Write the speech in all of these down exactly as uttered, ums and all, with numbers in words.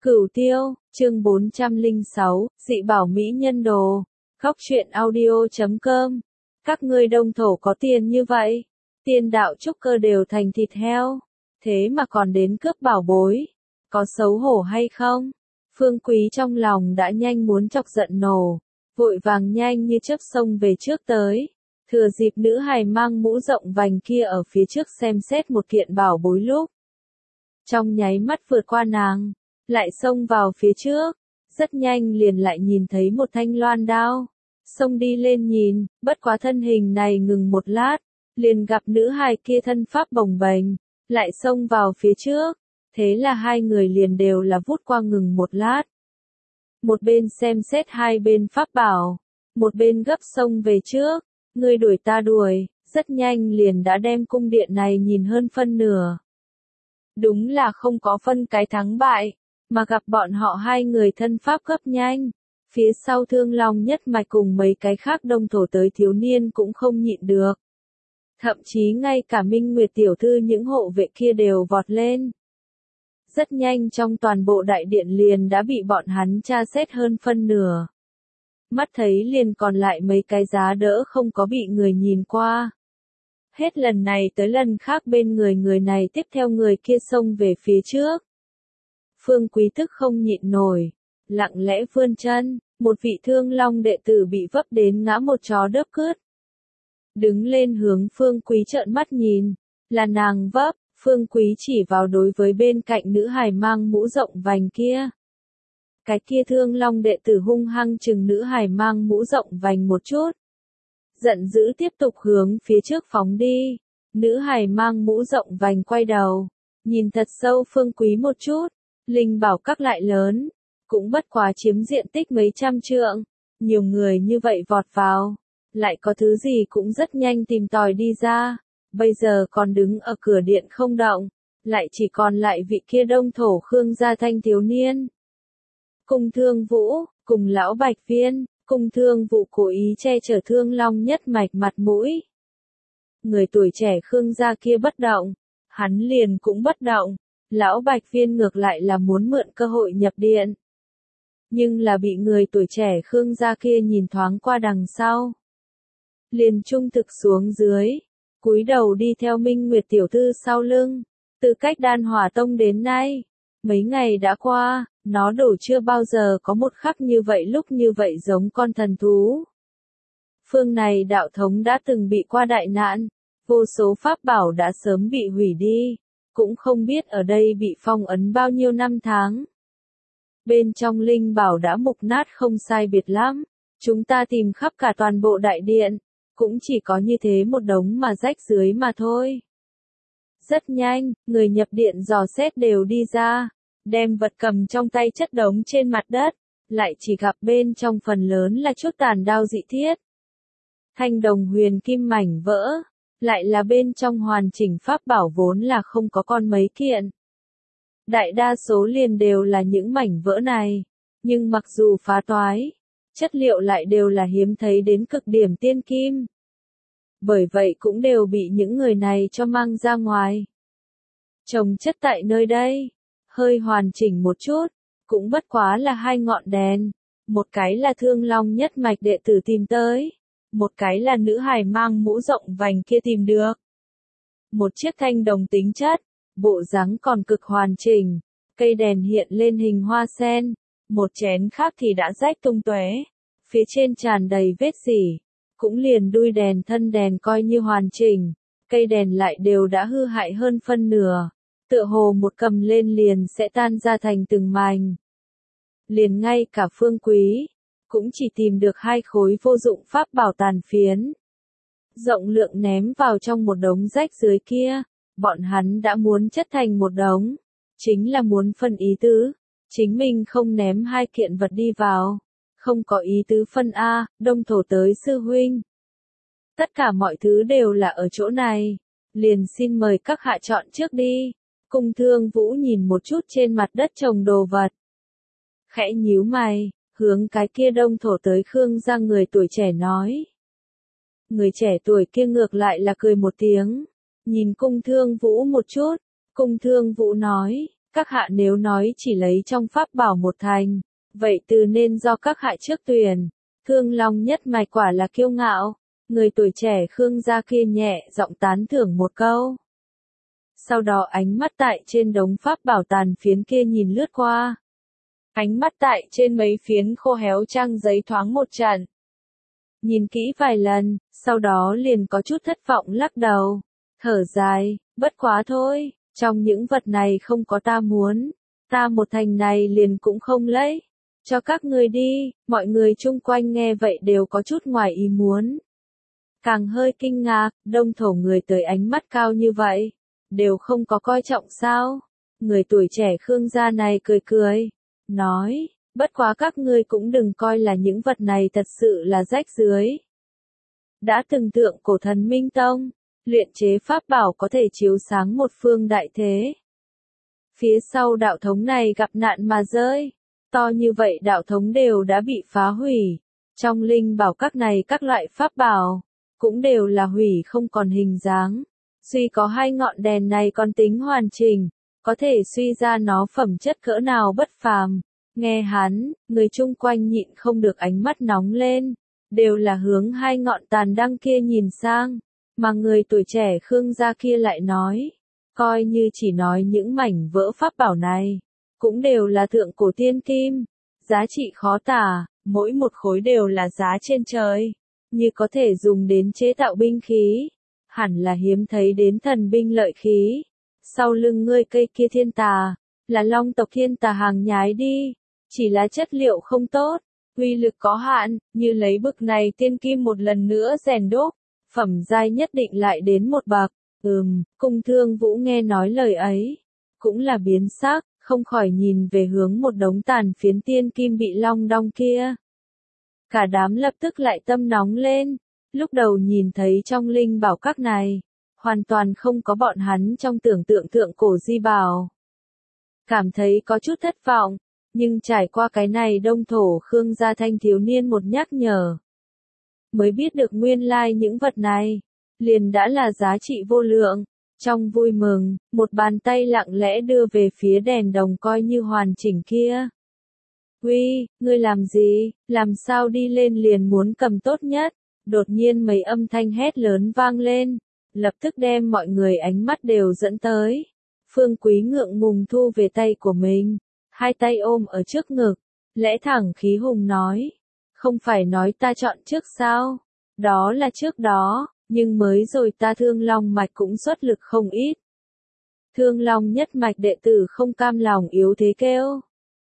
Cửu Tiêu, chương bốn trăm lẻ sáu, dị bảo mỹ nhân đồ. Góc truyện audio chấm com. Các ngươi đông thổ có tiền như vậy, tiên đạo trúc cơ đều thành thịt heo, thế mà còn đến cướp bảo bối, có xấu hổ hay không? Phương Quý trong lòng đã nhanh muốn chọc giận nổ, vội vàng nhanh như chớp xông về trước tới, thừa dịp nữ hài mang mũ rộng vành kia ở phía trước xem xét một kiện bảo bối lúc. Trong nháy mắt vượt qua nàng, lại xông vào phía trước, rất nhanh liền lại nhìn thấy một thanh loan đao. Xông đi lên nhìn, bất quá thân hình này ngừng một lát, liền gặp nữ hài kia thân pháp bồng bềnh, lại xông vào phía trước, thế là hai người liền đều là vút qua ngừng một lát. Một bên xem xét hai bên pháp bảo, một bên gấp xông về trước, người đuổi ta đuổi, rất nhanh liền đã đem cung điện này nhìn hơn phân nửa. Đúng là không có phân cái thắng bại, mà gặp bọn họ hai người thân pháp gấp nhanh. Phía sau Thương Long nhất mạch cùng mấy cái khác đông thổ tới thiếu niên cũng không nhịn được. Thậm chí ngay cả Minh Nguyệt tiểu thư những hộ vệ kia đều vọt lên. Rất nhanh trong toàn bộ đại điện liền đã bị bọn hắn tra xét hơn phân nửa. Mắt thấy liền còn lại mấy cái giá đỡ không có bị người nhìn qua. Hết lần này tới lần khác bên người người này tiếp theo người kia xông về phía trước. Phương Quý tức không nhịn nổi, lặng lẽ vươn chân, một vị Thương Long đệ tử bị vấp đến ngã một chó đớp cướt. Đứng lên hướng Phương Quý trợn mắt nhìn, là nàng vấp, Phương Quý chỉ vào đối với bên cạnh nữ hài mang mũ rộng vành kia. Cái kia Thương Long đệ tử hung hăng chừng nữ hài mang mũ rộng vành một chút. Giận dữ tiếp tục hướng phía trước phóng đi, nữ hài mang mũ rộng vành quay đầu, nhìn thật sâu Phương Quý một chút, linh bảo các lại lớn. Cũng bất quá chiếm diện tích mấy trăm trượng, nhiều người như vậy vọt vào, lại có thứ gì cũng rất nhanh tìm tòi đi ra, bây giờ còn đứng ở cửa điện không động, lại chỉ còn lại vị kia đông thổ Khương gia thanh thiếu niên. Cung Thương Vũ, cùng lão Bạch Viên, Cung Thương Vũ cố ý che chở Thương Long nhất mạch mặt mũi. Người tuổi trẻ Khương gia kia bất động, hắn liền cũng bất động, lão Bạch Viên ngược lại là muốn mượn cơ hội nhập điện. Nhưng là bị người tuổi trẻ Khương gia kia nhìn thoáng qua đằng sau. Liền trung thực xuống dưới, cúi đầu đi theo Minh Nguyệt tiểu thư sau lưng, từ cách Đan Hỏa Tông đến nay, mấy ngày đã qua, nó đổ chưa bao giờ có một khắc như vậy lúc như vậy giống con thần thú. Phương này đạo thống đã từng bị qua đại nạn, vô số pháp bảo đã sớm bị hủy đi, cũng không biết ở đây bị phong ấn bao nhiêu năm tháng. Bên trong linh bảo đã mục nát không sai biệt lắm, chúng ta tìm khắp cả toàn bộ đại điện, cũng chỉ có như thế một đống mà rách dưới mà thôi. Rất nhanh, người nhập điện dò xét đều đi ra, đem vật cầm trong tay chất đống trên mặt đất, lại chỉ gặp bên trong phần lớn là chút tàn đao dị thiết. Thanh đồng huyền kim mảnh vỡ, lại là bên trong hoàn chỉnh pháp bảo vốn là không có con mấy kiện. Đại đa số liền đều là những mảnh vỡ này, nhưng mặc dù phá toái, chất liệu lại đều là hiếm thấy đến cực điểm tiên kim. Bởi vậy cũng đều bị những người này cho mang ra ngoài. Trồng chất tại nơi đây, hơi hoàn chỉnh một chút, cũng bất quá là hai ngọn đèn, một cái là Thương Long nhất mạch đệ tử tìm tới, một cái là nữ hài mang mũ rộng vành kia tìm được. Một chiếc thanh đồng tính chất, bộ dáng còn cực hoàn chỉnh, cây đèn hiện lên hình hoa sen, một chén khác thì đã rách tung tóe, phía trên tràn đầy vết rỉ, cũng liền đuôi đèn thân đèn coi như hoàn chỉnh, cây đèn lại đều đã hư hại hơn phân nửa, tựa hồ một cầm lên liền sẽ tan ra thành từng mảnh. Liền ngay cả Phương Quý, cũng chỉ tìm được hai khối vô dụng pháp bảo tàn phiến. Rộng lượng ném vào trong một đống rách dưới kia. Bọn hắn đã muốn chất thành một đống, chính là muốn phân ý tứ, chính mình không ném hai kiện vật đi vào, không có ý tứ phân A, đông thổ tới sư huynh. Tất cả mọi thứ đều là ở chỗ này, liền xin mời các hạ chọn trước đi. Cung Thương Vũ nhìn một chút trên mặt đất trồng đồ vật. Khẽ nhíu mày, hướng cái kia đông thổ tới Khương gia người tuổi trẻ nói. Người trẻ tuổi kia ngược lại là cười một tiếng. Nhìn Cung Thương Vũ một chút, Cung Thương Vũ nói, Các hạ nếu nói chỉ lấy trong pháp bảo một thành, vậy từ nên do các hạ trước tuyển. Thương Long nhất mạch quả là kiêu ngạo, người tuổi trẻ Khương gia kia nhẹ giọng tán thưởng một câu. Sau đó ánh mắt tại trên đống pháp bảo tàn phiến kia nhìn lướt qua. Ánh mắt tại trên mấy phiến khô héo trang giấy thoáng một trận. Nhìn kỹ vài lần, sau đó liền có chút thất vọng lắc đầu. Thở dài, bất quá thôi, trong những vật này không có ta muốn. Ta một thành này liền cũng không lấy. Cho các ngươi đi, mọi người chung quanh nghe vậy đều có chút ngoài ý muốn. Càng hơi kinh ngạc, đông thổ người tới ánh mắt cao như vậy. Đều không có coi trọng sao. Người tuổi trẻ Khương gia này cười cười. Nói, bất quá các ngươi cũng đừng coi là những vật này thật sự là rách rưới. Đã từng tượng cổ thần Minh Tông, luyện chế pháp bảo có thể chiếu sáng một phương đại thế. Phía sau đạo thống này gặp nạn mà rơi, to như vậy đạo thống đều đã bị phá hủy. Trong linh bảo các này các loại pháp bảo, cũng đều là hủy không còn hình dáng. Duy có hai ngọn đèn này còn tính hoàn chỉnh, có thể suy ra nó phẩm chất cỡ nào bất phàm. Nghe hắn, người chung quanh nhịn không được ánh mắt nóng lên, đều là hướng hai ngọn tàn đăng kia nhìn sang, mà người tuổi trẻ Khương gia kia lại nói, coi như chỉ nói những mảnh vỡ pháp bảo này, cũng đều là thượng cổ tiên kim, giá trị khó tả, mỗi một khối đều là giá trên trời, như có thể dùng đến chế tạo binh khí, hẳn là hiếm thấy đến thần binh lợi khí. Sau lưng ngươi cây kia thiên tà, là long tộc thiên tà hàng nhái đi, chỉ là chất liệu không tốt, uy lực có hạn, như lấy bực này tiên kim một lần nữa rèn đúc, phẩm giai nhất định lại đến một bậc. Ừm, Cung Thương Vũ nghe nói lời ấy, cũng là biến sắc, không khỏi nhìn về hướng một đống tàn phiến tiên kim bị long đong kia. Cả đám lập tức lại tâm nóng lên, lúc đầu nhìn thấy trong linh bảo các này, hoàn toàn không có bọn hắn trong tưởng tượng thượng cổ di bảo. Cảm thấy có chút thất vọng, nhưng trải qua cái này đông thổ Khương gia thanh thiếu niên một nhắc nhở. Mới biết được nguyên lai những vật này, liền đã là giá trị vô lượng. Trong vui mừng, một bàn tay lặng lẽ đưa về phía đèn đồng coi như hoàn chỉnh kia. Uy, ngươi làm gì, làm sao đi lên liền muốn cầm tốt nhất? Đột nhiên mấy âm thanh hét lớn vang lên, lập tức đem mọi người ánh mắt đều dẫn tới. Phương Quý ngượng ngùng thu về tay của mình, hai tay ôm ở trước ngực, lẽ thẳng khí hùng nói, không phải nói ta chọn trước sao? Đó là trước đó, nhưng mới rồi ta Thương Long mạch cũng xuất lực không ít. Thương Long nhất mạch đệ tử không cam lòng yếu thế kêu.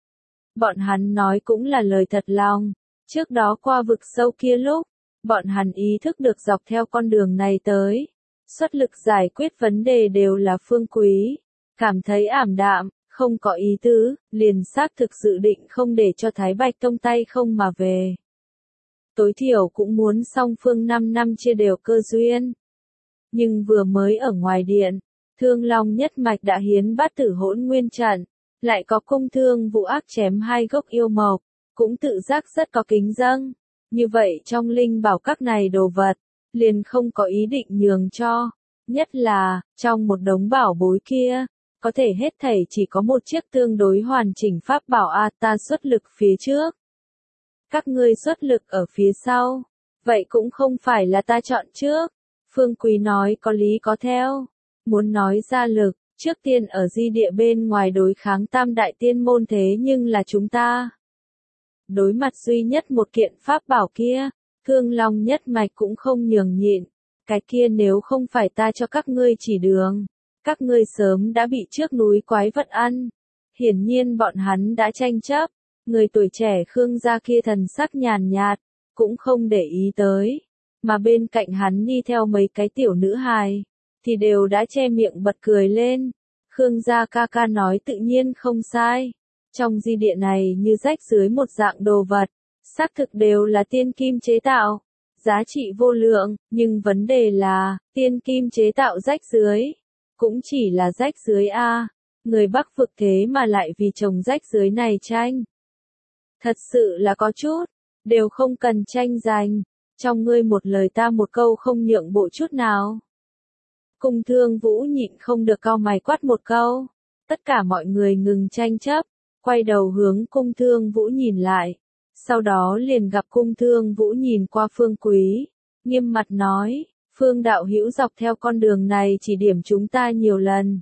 Bọn hắn nói cũng là lời thật lòng, trước đó qua vực sâu kia lúc, bọn hắn ý thức được dọc theo con đường này tới, xuất lực giải quyết vấn đề đều là Phương Quý, cảm thấy ảm đạm, không có ý tứ, liền xác thực dự định không để cho Thái Bạch Tông tay không mà về. Tối thiểu cũng muốn song phương năm năm chia đều cơ duyên. Nhưng vừa mới ở ngoài điện, Thương Long nhất mạch đã hiến bát tử hỗn nguyên trận, lại có Cung Thương Vũ ác chém hai gốc yêu mộc, cũng tự giác rất có kính dâng. Như vậy trong linh bảo các này đồ vật, liền không có ý định nhường cho. Nhất là, trong một đống bảo bối kia, có thể hết thảy chỉ có một chiếc tương đối hoàn chỉnh pháp bảo A ta xuất lực phía trước. Các ngươi xuất lực ở phía sau, vậy cũng không phải là ta chọn trước. Phương Quý nói có lý có theo, muốn nói ra lực, trước tiên ở di địa bên ngoài đối kháng tam đại tiên môn thế nhưng là chúng ta. Đối mặt duy nhất một kiện pháp bảo kia, Thương Long nhất mạch cũng không nhường nhịn, cái kia nếu không phải ta cho các ngươi chỉ đường, các ngươi sớm đã bị trước núi quái vật ăn. Hiển nhiên bọn hắn đã tranh chấp, người tuổi trẻ Khương gia kia thần sắc nhàn nhạt, cũng không để ý tới, mà bên cạnh hắn đi theo mấy cái tiểu nữ hài, thì đều đã che miệng bật cười lên. Khương gia ca ca nói tự nhiên không sai. Trong di địa này như rách dưới một dạng đồ vật, xác thực đều là tiên kim chế tạo, giá trị vô lượng, nhưng vấn đề là, tiên kim chế tạo rách dưới, cũng chỉ là rách dưới a, người Bắc vực thế mà lại vì trồng rách dưới này tranh. Thật sự là có chút, đều không cần tranh giành, trong ngươi một lời ta một câu không nhượng bộ chút nào. Cung Thương Vũ nhịn không được cau mày quát một câu, Tất cả mọi người ngừng tranh chấp, quay đầu hướng Cung Thương Vũ nhìn lại. Sau đó liền gặp Cung Thương Vũ nhìn qua Phương Quý, nghiêm mặt nói, Phương đạo hữu dọc theo con đường này chỉ điểm chúng ta nhiều lần.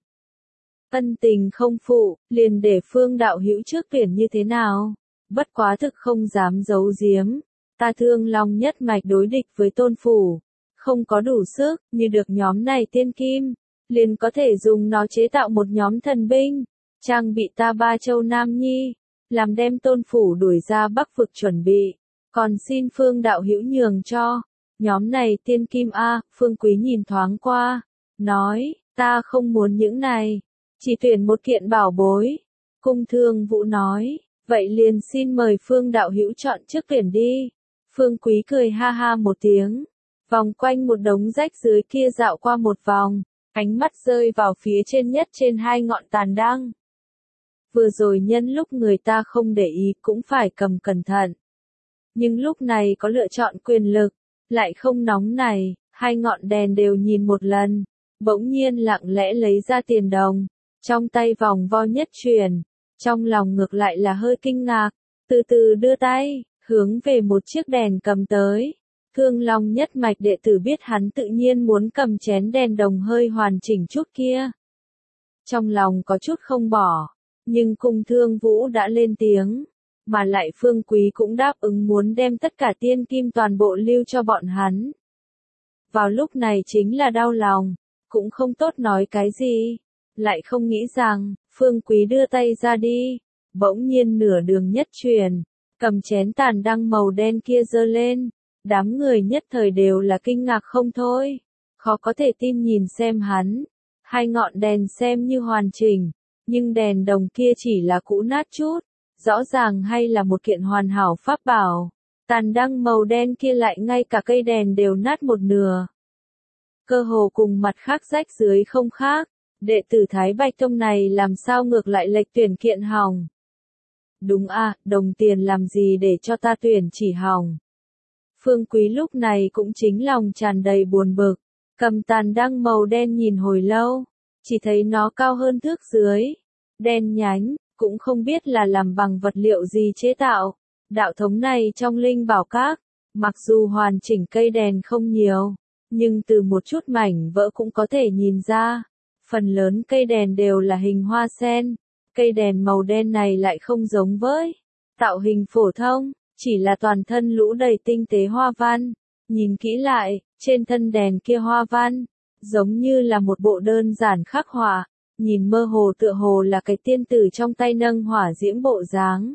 Ân tình không phụ, liền để Phương đạo hữu trước tuyển như thế nào? Bất quá thực không dám giấu giếm, ta Thương Long nhất mạch đối địch với Tôn phủ, không có đủ sức, như được nhóm này tiên kim, liền có thể dùng nó chế tạo một nhóm thần binh, trang bị ta ba châu Nam Nhi, làm đem Tôn phủ đuổi ra Bắc vực chuẩn bị, còn xin Phương đạo hữu nhường cho. Nhóm này tiên kim a, Phương Quý nhìn thoáng qua, nói, ta không muốn những này, chỉ tuyển một kiện bảo bối. Cung Thương Vũ nói, vậy liền xin mời Phương đạo hữu chọn trước tuyển đi. Phương Quý cười ha ha một tiếng, vòng quanh một đống rách dưới kia dạo qua một vòng, ánh mắt rơi vào phía trên nhất trên hai ngọn tàn đăng. Vừa rồi nhân lúc người ta không để ý cũng phải cầm cẩn thận. Nhưng lúc này có lựa chọn quyền lực, lại không nóng này, hai ngọn đèn đều nhìn một lần, bỗng nhiên lặng lẽ lấy ra tiền đồng, trong tay vòng vo nhất chuyển, trong lòng ngược lại là hơi kinh ngạc, từ từ đưa tay, hướng về một chiếc đèn cầm tới. Thương Long nhất mạch đệ tử biết hắn tự nhiên muốn cầm chén đèn đồng hơi hoàn chỉnh chút kia. Trong lòng có chút không bỏ, nhưng Cung Thương Vũ đã lên tiếng, mà lại Phương Quý cũng đáp ứng muốn đem tất cả tiên kim toàn bộ lưu cho bọn hắn. Vào lúc này chính là đau lòng, cũng không tốt nói cái gì, lại không nghĩ rằng, Phương Quý đưa tay ra đi, bỗng nhiên nửa đường nhất truyền, cầm chén tàn đăng màu đen kia giơ lên, đám người nhất thời đều là kinh ngạc không thôi, khó có thể tin nhìn xem hắn, hai ngọn đèn xem như hoàn chỉnh, nhưng đèn đồng kia chỉ là cũ nát chút. Rõ ràng hay là một kiện hoàn hảo pháp bảo, tàn đăng màu đen kia lại ngay cả cây đèn đều nát một nửa. Cơ hồ cùng mặt khác rách dưới không khác, đệ tử Thái Bạch Tông này làm sao ngược lại lệch tuyển kiện hỏng. Đúng à, đồng tiền làm gì để cho ta tuyển chỉ hỏng. Phương Quý lúc này cũng chính lòng tràn đầy buồn bực, cầm tàn đăng màu đen nhìn hồi lâu, chỉ thấy nó cao hơn thước dưới, đen nhánh. Cũng không biết là làm bằng vật liệu gì chế tạo. Đạo thống này trong linh bảo các, mặc dù hoàn chỉnh cây đèn không nhiều, nhưng từ một chút mảnh vỡ cũng có thể nhìn ra. Phần lớn cây đèn đều là hình hoa sen. Cây đèn màu đen này lại không giống với tạo hình phổ thông, chỉ là toàn thân lũ đầy tinh tế hoa văn. Nhìn kỹ lại, trên thân đèn kia hoa văn, giống như là một bộ đơn giản khắc họa. Nhìn mơ hồ tựa hồ là cái tiên tử trong tay nâng hỏa diễm bộ dáng.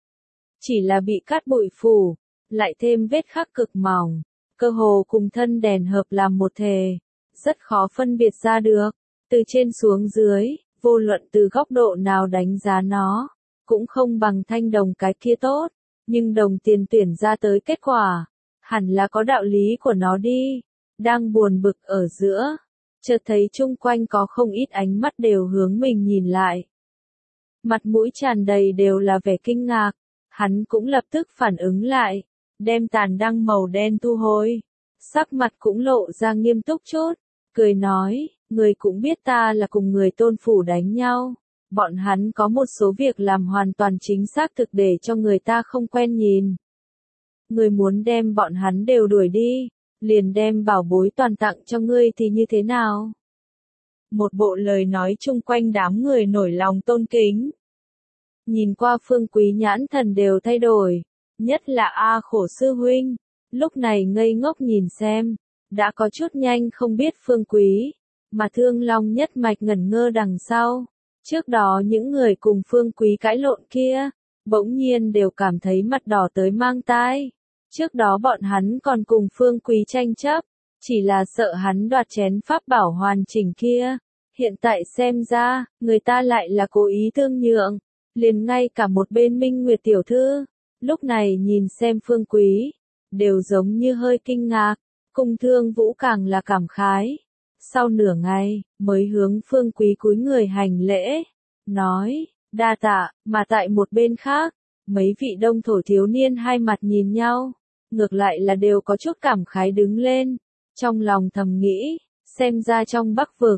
Chỉ là bị cát bụi phủ, lại thêm vết khắc cực mỏng, cơ hồ cùng thân đèn hợp làm một thể, rất khó phân biệt ra được. Từ trên xuống dưới, vô luận từ góc độ nào đánh giá nó, cũng không bằng thanh đồng cái kia tốt, nhưng đồng tiền tuyển ra tới kết quả, hẳn là có đạo lý của nó đi. Đang buồn bực ở giữa, chợt thấy chung quanh có không ít ánh mắt đều hướng mình nhìn lại. Mặt mũi tràn đầy đều là vẻ kinh ngạc, hắn cũng lập tức phản ứng lại, đem tàn đăng màu đen thu hồi. Sắc mặt cũng lộ ra nghiêm túc chút, cười nói, người cũng biết ta là cùng người Tôn phủ đánh nhau. Bọn hắn có một số việc làm hoàn toàn chính xác thực để cho người ta không quen nhìn. Người muốn đem bọn hắn đều đuổi đi, liền đem bảo bối toàn tặng cho ngươi thì như thế nào? Một bộ lời nói chung quanh đám người nổi lòng tôn kính. Nhìn qua Phương Quý nhãn thần đều thay đổi, nhất là A Khổ sư huynh, lúc này ngây ngốc nhìn xem, đã có chút nhanh không biết Phương Quý, mà Thương Long nhất mạch ngẩn ngơ đằng sau. Trước đó những người cùng Phương Quý cãi lộn kia, bỗng nhiên đều cảm thấy mặt đỏ tới mang tai. Trước đó bọn hắn còn cùng Phương Quý tranh chấp, chỉ là sợ hắn đoạt chén pháp bảo hoàn chỉnh kia. Hiện tại xem ra, người ta lại là cố ý thương nhượng, liền ngay cả một bên Minh Nguyệt tiểu thư, lúc này nhìn xem Phương Quý, đều giống như hơi kinh ngạc, Cung Thương Vũ càng là cảm khái. Sau nửa ngày, mới hướng Phương Quý cúi người hành lễ, nói, đa tạ, mà tại một bên khác, mấy vị đông thổ thiếu niên hai mặt nhìn nhau, ngược lại là đều có chút cảm khái đứng lên, trong lòng thầm nghĩ, xem ra trong Bắc vực,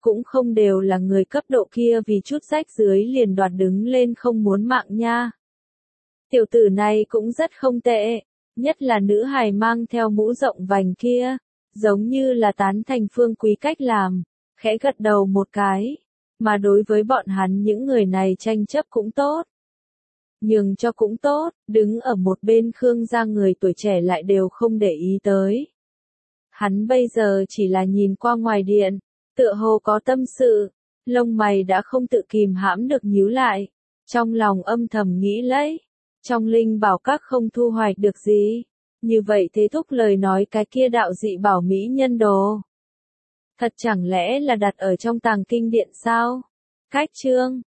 cũng không đều là người cấp độ kia vì chút rách dưới liền đoạt đứng lên không muốn mạng nha. Tiểu tử này cũng rất không tệ, nhất là nữ hài mang theo mũ rộng vành kia, giống như là tán thành Phương Quý cách làm, khẽ gật đầu một cái, mà đối với bọn hắn những người này tranh chấp cũng tốt. Nhường cho cũng tốt, đứng ở một bên Khương gia người tuổi trẻ lại đều không để ý tới. Hắn bây giờ chỉ là nhìn qua ngoài điện, tựa hồ có tâm sự, lông mày đã không tự kìm hãm được nhíu lại, trong lòng âm thầm nghĩ lấy, trong linh bảo các không thu hoạch được gì, như vậy thế thúc lời nói cái kia đạo dị bảo mỹ nhân đồ. Thật chẳng lẽ là đặt ở trong tàng kinh điện sao? Cách chương